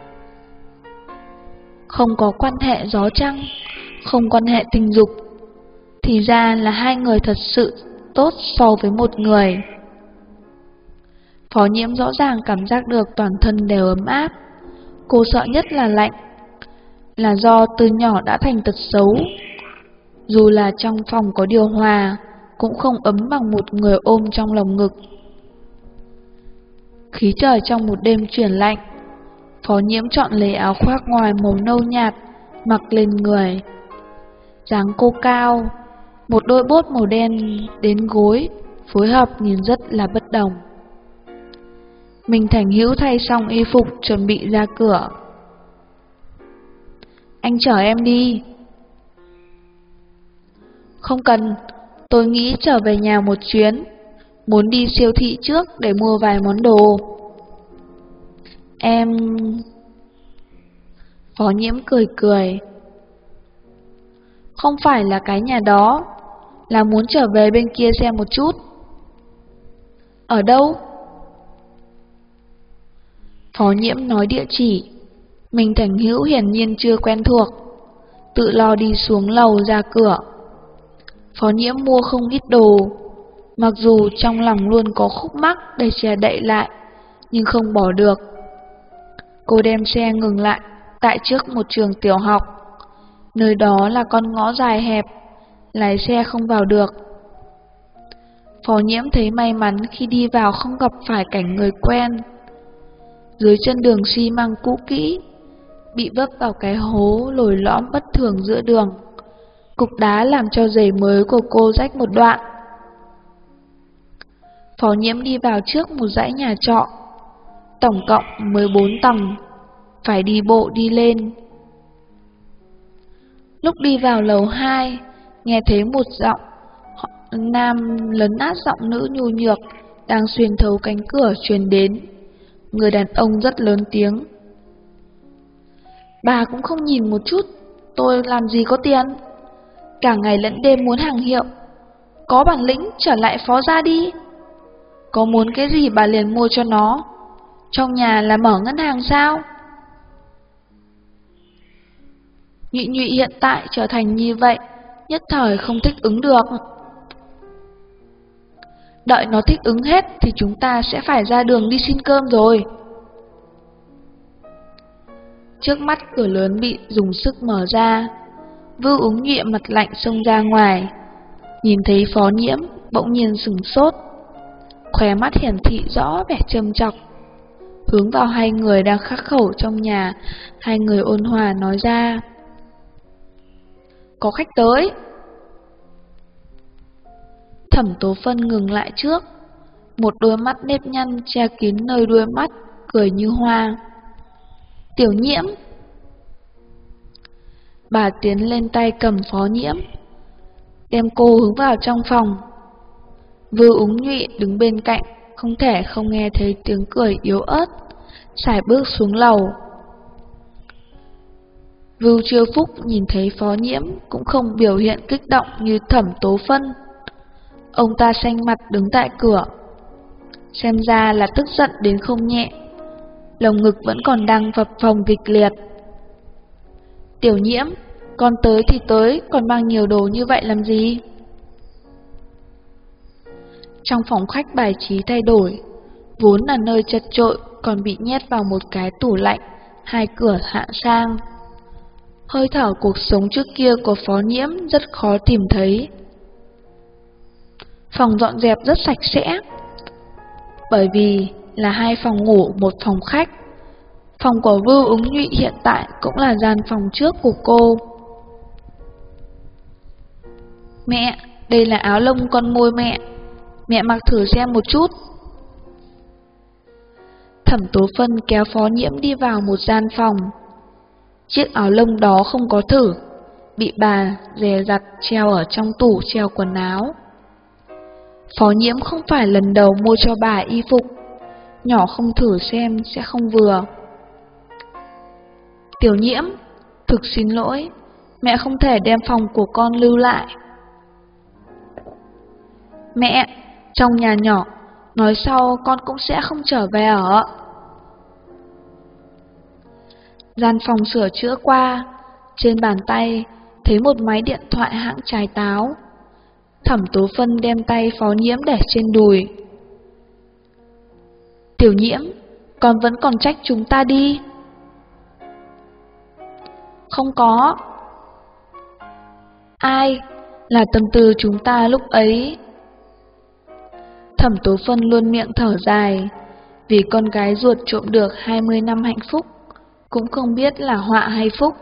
Không có quan hệ gió trăng, không quan hệ tình dục, thì ra là hai người thật sự tốt so với một người. Phó Nhiễm rõ ràng cảm giác được toàn thân đều ấm áp. Cô sợ nhất là lạnh, là do từ nhỏ đã thành tật xấu. Dù là trong phòng có điều hòa, cũng không ấm bằng một người ôm trong lòng ngực. Khí trời trong một đêm chuyển lạnh, Phó Nhiễm chọn lấy áo khoác ngoài màu nâu nhạt, mặc lên người. Dáng cô cao, một đôi bốt màu đen đến gối, phối hợp nhìn rất là bất đồng. Mình Thành Hữu thay xong y phục chuẩn bị ra cửa. Anh chở em đi. Không cần, tôi nghĩ trở về nhà một chuyến, muốn đi siêu thị trước để mua vài món đồ. Em... Phó Nhiễm cười cười. Không phải là cái nhà đó, là muốn trở về bên kia xem một chút. Ở đâu? Phó Nhiễm nói địa chỉ. Mình Thành Hữu hiển nhiên chưa quen thuộc, tự lo đi xuống lầu ra cửa. Phó Nhiễm mua không ít đồ, mặc dù trong lòng luôn có khúc mắc để che đậy lại, nhưng không bỏ được. Cô đem xe ngừng lại tại trước một trường tiểu học. Nơi đó là con ngõ dài hẹp, lái xe không vào được. Phó Nhiễm thấy may mắn khi đi vào không gặp phải cảnh người quen. Dưới chân đường xi măng cũ kỹ, bị vấp vào cái hố lồi lõm bất thường giữa đường. Cục đá làm cho giày mới của cô rách một đoạn. Phó Nhiễm đi vào trước một dãy nhà trọ, tổng cộng 14 tầng, phải đi bộ đi lên. Lúc đi vào lầu 2, nghe thấy một giọng nam lấn át giọng nữ nhu nhược đang xuyên thấu cánh cửa truyền đến. Người đàn ông rất lớn tiếng. Bà cũng không nhìn một chút, tôi làm gì có tiền. Cả ngày lẫn đêm muốn hàng hiệu, có bản lĩnh trở lại Phó gia đi. Có muốn cái gì bà liền mua cho nó. Trong nhà là mở ngân hàng sao? Nhụy Nhụy hiện tại trở thành như vậy, nhất thời không thích ứng được. Đợi nó thích ứng hết thì chúng ta sẽ phải ra đường đi xin cơm rồi. Trước mắt cửa lớn bị dùng sức mở ra, Vưu Ứng Nhụy mặt lạnh xông ra ngoài. Nhìn thấy Phó Nhiễm, bỗng nhiên sửng sốt, khóe mắt hiển thị rõ vẻ châm chọc. Hướng vào hai người đang khắc khẩu trong nhà, hai người ôn hòa nói ra. Có khách tới. Thẩm Tố Phân ngừng lại trước, một đôi mắt nếp nhăn che kín nơi đuôi mắt, cười như hoa. Tiểu Nhiễm. Bà tiến lên tay cầm Phó Nhiễm, đem cô hướng vào trong phòng. Vưu Ứng Nhụy đứng bên cạnh, không thể không nghe thấy tiếng cười yếu ớt, sải bước xuống lầu. Vưu Chiêu Phúc nhìn thấy Phó Nhiễm cũng không biểu hiện kích động như Thẩm Tố Phân. Ông ta xanh mặt đứng tại cửa, xem ra là tức giận đến không nhẹ, lồng ngực vẫn còn đang phập phồng kịch liệt. Tiểu Nhiễm, con tới thì tới, còn mang nhiều đồ như vậy làm gì? Trong phòng khách bài trí thay đổi, vốn là nơi chật chội còn bị nhét vào một cái tủ lạnh, hai cửa hạ sang. Hơi thở cuộc sống trước kia của Phó Nhiễm rất khó tìm thấy. Phòng dọn dẹp rất sạch sẽ, bởi vì là hai phòng ngủ một phòng khách. Phòng của Vưu Ứng Nhụy hiện tại cũng là gian phòng trước của cô. Mẹ, đây là áo lông con mua mẹ. Mẹ mặc thử xem một chút. Thẩm Tố Phân kéo Phó Nhiễm đi vào một gian phòng. Chiếc áo lông đó không có thử, bị bà dè dặt treo ở trong tủ treo quần áo. Phó Nhiễm không phải lần đầu mua cho bà y phục, nhỏ không thử xem sẽ không vừa. Tiểu Nhiễm, thực xin lỗi, mẹ không thể đem phòng của con lưu lại. Mẹ, trong nhà nhỏ, nói sau con cũng sẽ không trở về ở. Gian phòng sửa chữa qua, trên bàn tay thấy một máy điện thoại hãng Trái Táo. Thẩm Tố Phân đem tay Phó Nhiễm để trên đùi. Tiểu Nhiễm, con vẫn còn trách chúng ta đi. Không có. Ai? Là tâm tư chúng ta lúc ấy. Thẩm Tố Phân luôn miệng thở dài, vì con gái ruột trộm được 20 năm hạnh phúc, cũng không biết là họa hay phúc.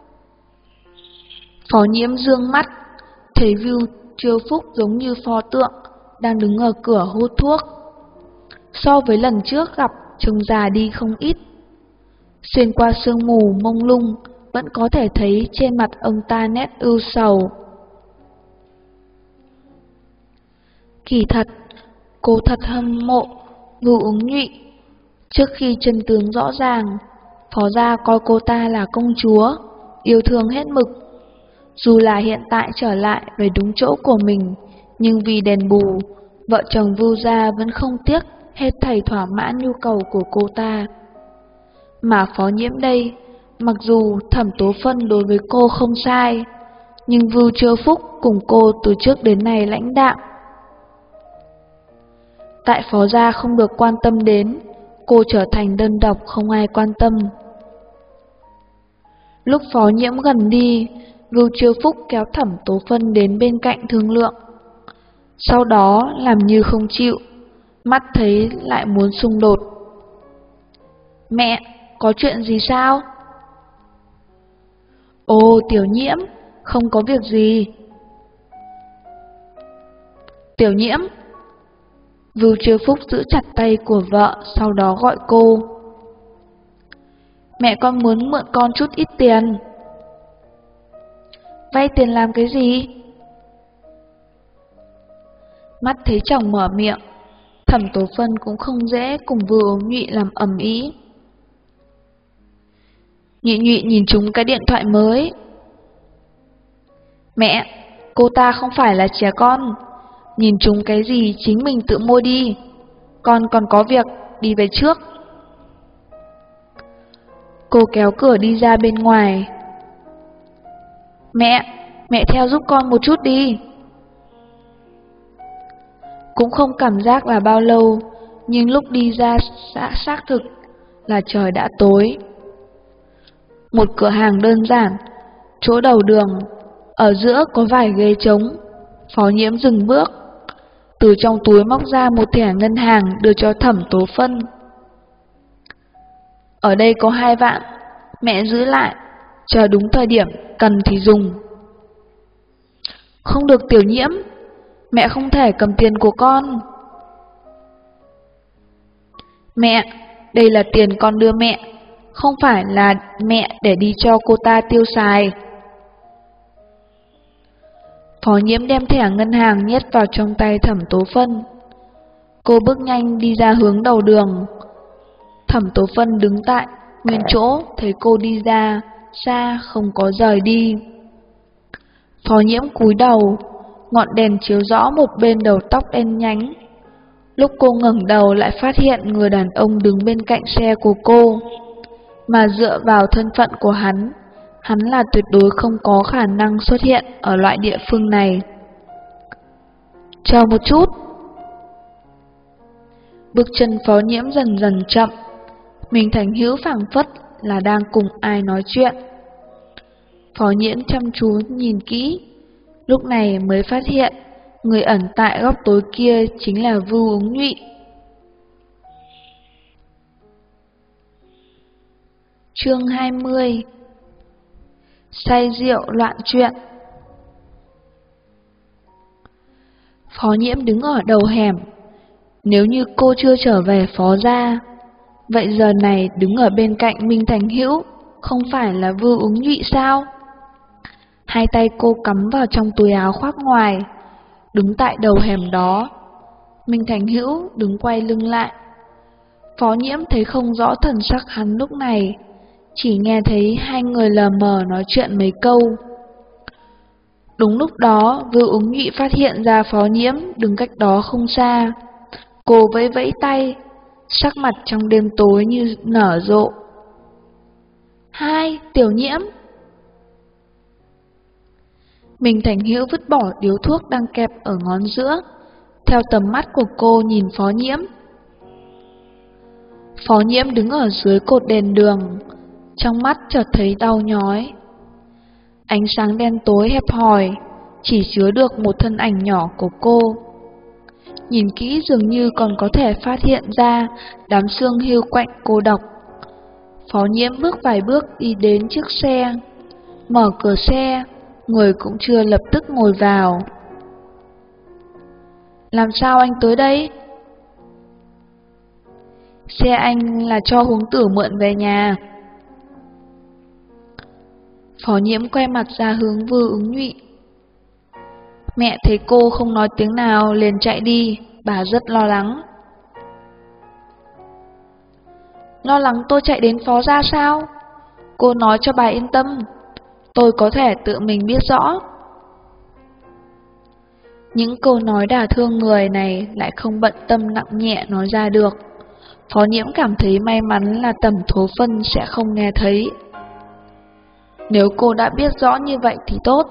Phó Nhiễm dương mắt, thấy Vưu Chiêu Phúc giống như pho tượng, đang đứng ở cửa hút thuốc. So với lần trước gặp, trông già đi không ít. Xuyên qua sương mù mông lung, vẫn có thể thấy trên mặt ông ta nét ưu sầu. Kỳ thật, cô thật hâm mộ Vưu Ứng Nhụy. Trước khi chân tướng rõ ràng, Phó gia coi cô ta là công chúa, yêu thương hết mực. Dù là hiện tại trở lại về đúng chỗ của mình, nhưng vì đền bù, vợ chồng Vưu gia vẫn không tiếc hết thảy thỏa mãn nhu cầu của cô ta. Mà Phó Nhiễm đây, mặc dù Thẩm Tố Phân đối với cô không sai, nhưng Vưu Chiêu Phúc cùng cô từ trước đến nay lãnh đạm. Tại Phó gia không được quan tâm đến, cô trở thành đơn độc không ai quan tâm. Lúc Phó Nhiễm gần đi, Vưu Chiêu Phúc kéo Thẩm Tố Phân đến bên cạnh thương lượng. Sau đó làm như không chịu, mắt thấy lại muốn xung đột. Mẹ, có chuyện gì sao? Ồ, Tiểu Nhiễm, không có việc gì. Tiểu Nhiễm. Vưu Chiêu Phúc giữ chặt tay của vợ, sau đó gọi cô. Mẹ con muốn mượn con chút ít tiền. Vay tiền làm cái gì? Mắt thấy chồng mở miệng, Thẩm Tố Phân cũng không dễ cùng Vưu Ứng Nhụy làm ầm ĩ. Nhụy Nhụy nhìn trúng cái điện thoại mới. Mẹ, cô ta không phải là trẻ con, nhìn trúng cái gì chính mình tự mua đi. Con còn có việc, đi về trước. Cô kéo cửa đi ra bên ngoài. Mẹ theo giúp con một chút đi. Cũng không cảm giác là bao lâu, nhưng lúc đi ra xác thực là trời đã tối. Một cửa hàng đơn giản, chỗ đầu đường, ở giữa có vài ghế trống. Phó Nhiễm dừng bước, từ trong túi móc ra một thẻ ngân hàng đưa cho Thẩm Tố Phân. Ở đây có 2 vạn, mẹ giữ lại, chờ đúng thời điểm cần thì dùng. Không được Tiểu Nhiễm, mẹ không thể cầm tiền của con. Mẹ, đây là tiền con đưa mẹ, không phải là mẹ để đi cho cô ta tiêu xài. Phó Nhiễm đem thẻ ngân hàng nhét vào trong tay Thẩm Tố Phân. Cô bước nhanh đi ra hướng đầu đường. Thẩm Tố Phân đứng tại nguyên chỗ, thấy cô đi ra, xa không có rời đi. Phó Nhiễm cúi đầu, ngọn đèn chiếu rõ một bên đầu tóc đen nhánh. Lúc cô ngẩng đầu lại phát hiện người đàn ông đứng bên cạnh xe của cô. Mà dựa vào thân phận của hắn là tuyệt đối không có khả năng xuất hiện ở loại địa phương này. Chờ một chút. Bước chân Phó Nhiễm dần dần chậm, Minh Thành Hữu phảng phất là đang cùng ai nói chuyện. Phó Nhiễm chăm chú nhìn kỹ, lúc này mới phát hiện người ẩn tại góc tối kia chính là Vưu Ứng Nhụy. Chương 20. Say rượu loạn chuyện. Phó Nhiễm đứng ở đầu hẻm. Nếu như cô chưa trở về Phó gia, vậy giờ này đứng ở bên cạnh Minh Thành Hữu không phải là Vưu Ứng Nhụy sao? Hai tay cô cắm vào trong túi áo khoác ngoài, đứng tại đầu hẻm đó. Minh Thành Hữu đứng quay lưng lại. Phó Nhiễm thấy không rõ thần sắc hắn lúc này, chỉ nghe thấy hai người lờ mờ nói chuyện mấy câu. Đúng lúc đó, Vưu Ứng Nhụy phát hiện ra Phó Nhiễm đứng cách đó không xa. Cô vẫy vẫy tay, sắc mặt trong đêm tối như nở rộ. Hai, Tiểu Nhiễm. Minh Thành Hữu vứt bỏ điếu thuốc đang kẹp ở ngón giữa, theo tầm mắt của cô nhìn Phó Nhiễm. Phó Nhiễm đứng ở dưới cột đèn đường, trong mắt chợt thấy đau nhói. Ánh sáng đen tối hẹp hòi, chỉ chứa được một thân ảnh nhỏ của cô. Nhìn kỹ dường như còn có thể phát hiện ra đám xương hiu quạnh cô độc. Phó Nhiễm bước vài bước đi đến chiếc xe, mở cửa xe, người cũng chưa lập tức ngồi vào. Làm sao anh tới đây? Xe anh là cho Huống Tử mượn về nhà. Phó Nhiễm quay mặt ra hướng Vư Ứng Nhụy. Mẹ thấy cô không nói tiếng nào liền chạy đi, bà rất lo lắng. Lo lắng tôi chạy đến Phó gia sao? Cô nói cho bà yên tâm, tôi có thể tự mình biết rõ. Những câu nói đả thương người này lại không bận tâm nặng nhẹ nói ra được. Phó Nhiễm cảm thấy may mắn là Tẩm Thố Phân sẽ không nghe thấy. Nếu cô đã biết rõ như vậy thì tốt.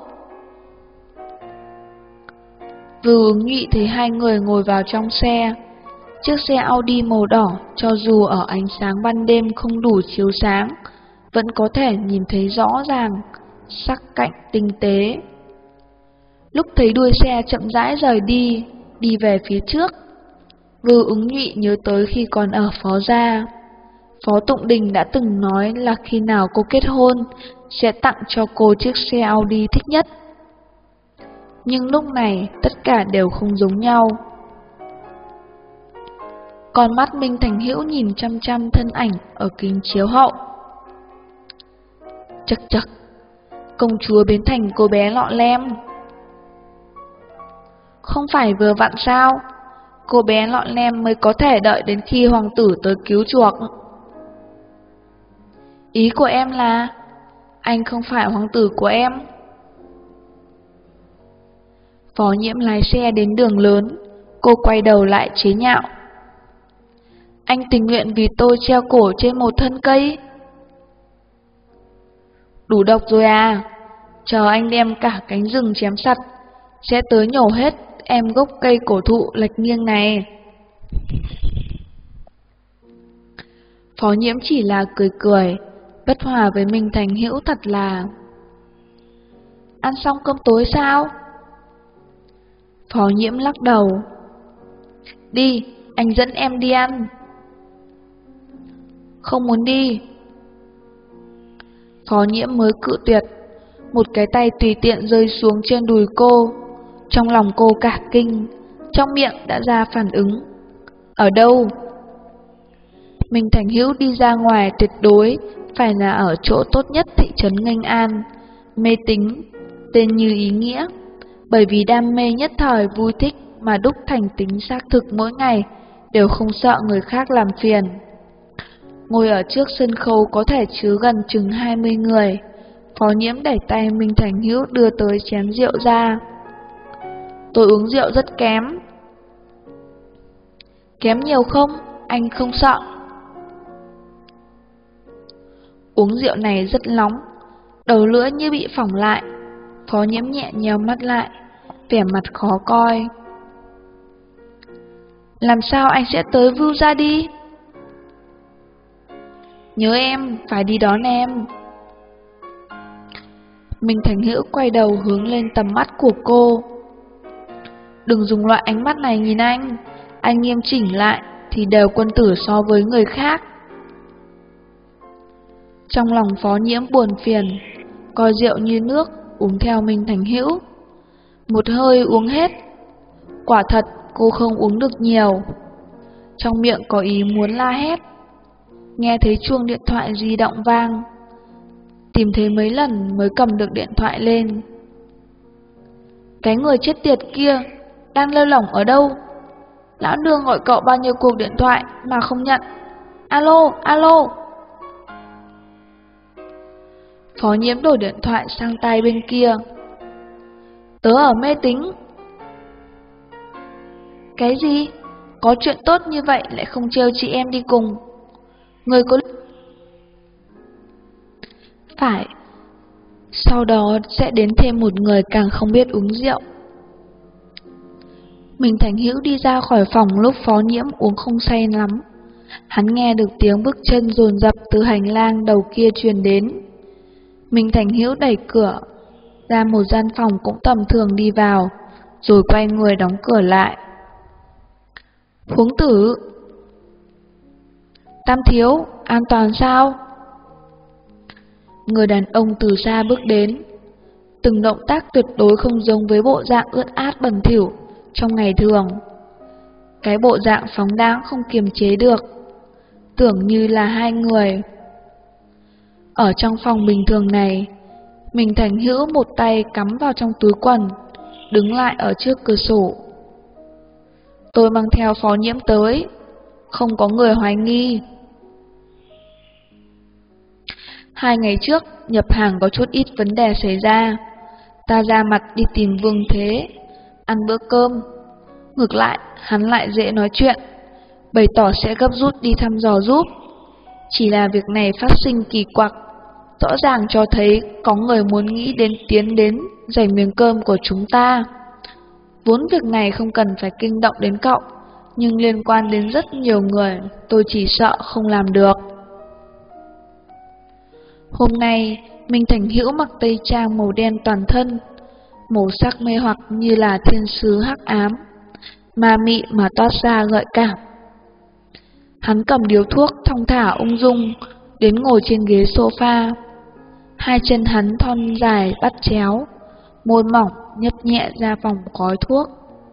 Vư Ứng Nhụy thấy hai người ngồi vào trong xe. Chiếc xe Audi màu đỏ cho dù ở ánh sáng ban đêm không đủ chiếu sáng, vẫn có thể nhìn thấy rõ ràng, sắc cạnh tinh tế. Lúc thấy đuôi xe chậm rãi rời đi, đi về phía trước, Vư Ứng Nhụy nhớ tới khi còn ở Phó gia. Phó Tụng Đình đã từng nói là khi nào cô kết hôn, sẽ tặng cho cô chiếc xe Audi thích nhất. Nhưng lúc này tất cả đều không giống nhau. Con mắt Minh Thành Hữu nhìn chăm chăm thân ảnh ở kính chiếu hậu. Chậc chậc, công chúa biến thành cô bé lọ lem. Không phải vừa vặn sao? Cô bé lọ lem mới có thể đợi đến khi hoàng tử tới cứu chuộc. Ý của em là anh không phải hoàng tử của em. Phó Nhiễm lái xe đến đường lớn, cô quay đầu lại chế nhạo. Anh tình nguyện vì tôi treo cổ trên một thân cây. Đủ độc rồi à? Chờ anh đem cả cánh rừng chém sạch, sẽ tới nhổ hết em gốc cây cổ thụ lệch nghiêng này. Phó Nhiễm chỉ là cười cười, bất hòa với Minh Thành Hữu thật là. Ăn xong cơm tối sao? Phó Nhiễm lắc đầu. Đi, anh dẫn em đi ăn. Không muốn đi. Phó Nhiễm mới cự tuyệt, một cái tay tùy tiện rơi xuống trên đùi cô. Trong lòng cô cả kinh, trong miệng đã ra phản ứng. Ở đâu? Minh Thành Hữu đi ra ngoài tuyệt đối phải là ở chỗ tốt nhất thị trấn Nghênh An, mê tín, tên như ý nghĩa. Bởi vì đam mê nhất thời vui thích mà đúc thành tính xác thực mỗi ngày, đều không sợ người khác làm phiền. Ngồi ở trước sân khấu có thể chứa gần chừng 20 người. Phó Nhiễm đẩy tay Minh Thành Hữu đưa tới chén rượu ra. Tôi uống rượu rất kém. Kém nhiều không? Anh không sợ. Uống rượu này rất nóng, đầu lưỡi như bị phỏng lại. Phó Nhiễm nhẹ nheo mắt lại, vẻ mặt khó coi. Làm sao anh sẽ tới Vưu gia đi? Nhớ em, phải đi đón em. Minh Thành Hữu quay đầu hướng lên tầm mắt của cô. Đừng dùng loại ánh mắt này nhìn anh nghiêm chỉnh lại thì đều quân tử so với người khác. Trong lòng Phó Nhiễm buồn phiền, coi rượu như nước, uống theo Minh Thành Hữu. Một hơi uống hết. Quả thật cô không uống được nhiều. Trong miệng có ý muốn la hét. Nghe thấy chuông điện thoại di động vang, tìm thấy mấy lần mới cầm được điện thoại lên. Cái người chết tiệt kia đang lơ lỏng ở đâu? Lão nương gọi cậu bao nhiêu cuộc điện thoại mà không nhận. Alo, alo. Phó Nhiễm đổi điện thoại sang tay bên kia. Tớ ở mê tín. Cái gì? Có chuyện tốt như vậy lại không trêu chị em đi cùng. Người có... Phải. Sau đó sẽ đến thêm một người càng không biết uống rượu. Minh Thành Hữu đi ra khỏi phòng lúc Phó Nhiễm uống không say lắm. Hắn nghe được tiếng bước chân dồn dập từ hành lang đầu kia truyền đến. Minh Thành Hữu đẩy cửa, ra một gian phòng cũng tầm thường đi vào, rồi quay người đóng cửa lại. Huống tử! Tam thiếu, an toàn sao? Người đàn ông từ xa bước đến. Từng động tác tuyệt đối không giống với bộ dạng ướt át bẩn thỉu trong ngày thường. Cái bộ dạng phóng đãng không kiềm chế được, tưởng như là hai người. Ở trong phòng bình thường này, mình Thành Hữu một tay cắm vào trong túi quần, đứng lại ở trước cửa sổ. Tôi mang theo Phó Nhiễm tới, không có người hoài nghi. 2 ngày trước, nhập hàng có chút ít vấn đề xảy ra. Ta ra mặt đi tìm Vương Thế, ăn bữa cơm. Ngược lại, hắn lại dễ nói chuyện, bày tỏ sẽ gấp rút đi thăm dò giúp. Chỉ là việc này phát sinh kỳ quặc, rõ ràng cho thấy có người muốn nghĩ đến tiến đến giành miếng cơm của chúng ta. Vốn việc này không cần phải kinh động đến cậu, nhưng liên quan đến rất nhiều người, tôi chỉ sợ không làm được. Hôm nay, Minh Thành Hữu mặc tây trang màu đen toàn thân, màu sắc mê hoặc như là thiên sứ hắc ám, ma mị mà toát ra gợi cảm. Hắn cầm điếu thuốc thong thả ung dung, đến ngồi trên ghế sofa. Hai chân hắn thon dài bắt chéo, môi mỏng nhấp nhẹ ra vòng khói thuốc.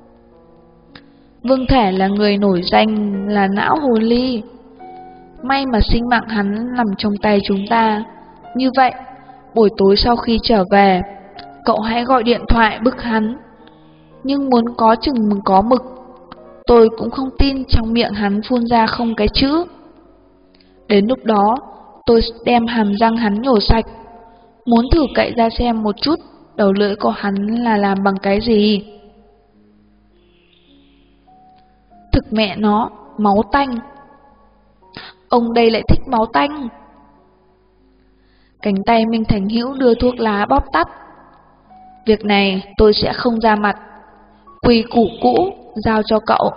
Vương Thể là người nổi danh là não hồ ly. May mà sinh mạng hắn nằm trong tay chúng ta. Như vậy, buổi tối sau khi trở về, cậu hãy gọi điện thoại bức hắn. Nhưng muốn có chừng có mực, tôi cũng không tin trong miệng hắn phun ra không cái chữ. Đến lúc đó, tôi đem hàm răng hắn nhổ sạch, muốn thử cậy ra xem một chút đầu lưỡi của hắn là làm bằng cái gì. Thực mẹ nó, máu tanh. Ông đây lại thích máu tanh. Cánh tay Minh Thành Hữu đưa thuốc lá bóp tắt. Việc này tôi sẽ không ra mặt. Quy củ cũ, giao cho cậu.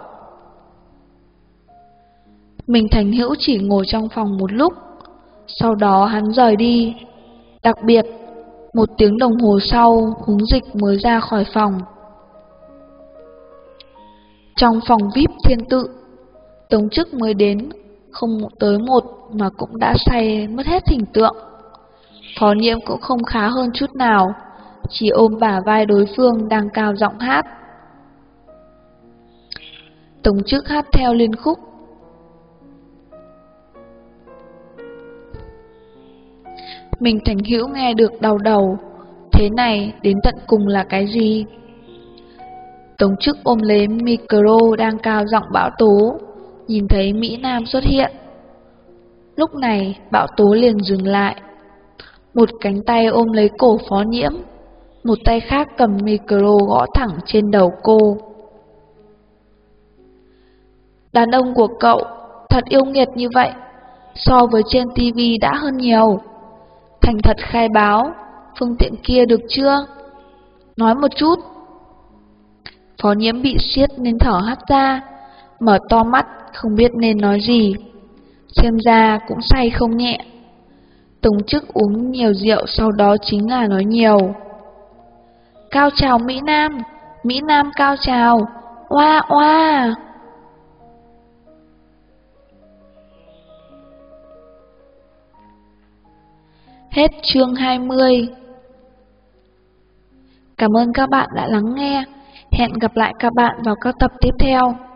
Minh Thành Hữu chỉ ngồi trong phòng một lúc, sau đó hắn rời đi. Đặc biệt, 1 tiếng đồng hồ sau, Húng Dịch mới ra khỏi phòng. Trong phòng VIP Thiên Tự, Tống Chức mới đến, không tới 1 mà cũng đã say mất hết hình tượng. Phó Nhiễm cũng không khá hơn chút nào, chỉ ôm bả vai đối phương đang cao giọng hát. Tống Chức hát theo liên khúc. Mình Thành Hữu nghe được đau đầu, thế này đến tận cùng là cái gì? Tống Chức ôm lấy micro đang cao giọng bão tố, nhìn thấy Mỹ Nam xuất hiện. Lúc này bão tố liền dừng lại. Một cánh tay ôm lấy cổ Phó Nhiễm, một tay khác cầm micro gõ thẳng trên đầu cô. Đàn ông của cậu thật yêu nghiệt như vậy, so với trên TV đã hơn nhiều. Thành thật khai báo, phương tiện kia được chưa? Nói một chút. Phó Nhiễm bị siết nên thở hắt ra, mở to mắt không biết nên nói gì. Xem ra cũng say không nhẹ. Tống Chức uống nhiều rượu sau đó chính là nói nhiều. Cao trào Mỹ Nam cao trào, oa oa. Hết chương 20. Cảm ơn các bạn đã lắng nghe. Hẹn gặp lại các bạn vào các tập tiếp theo.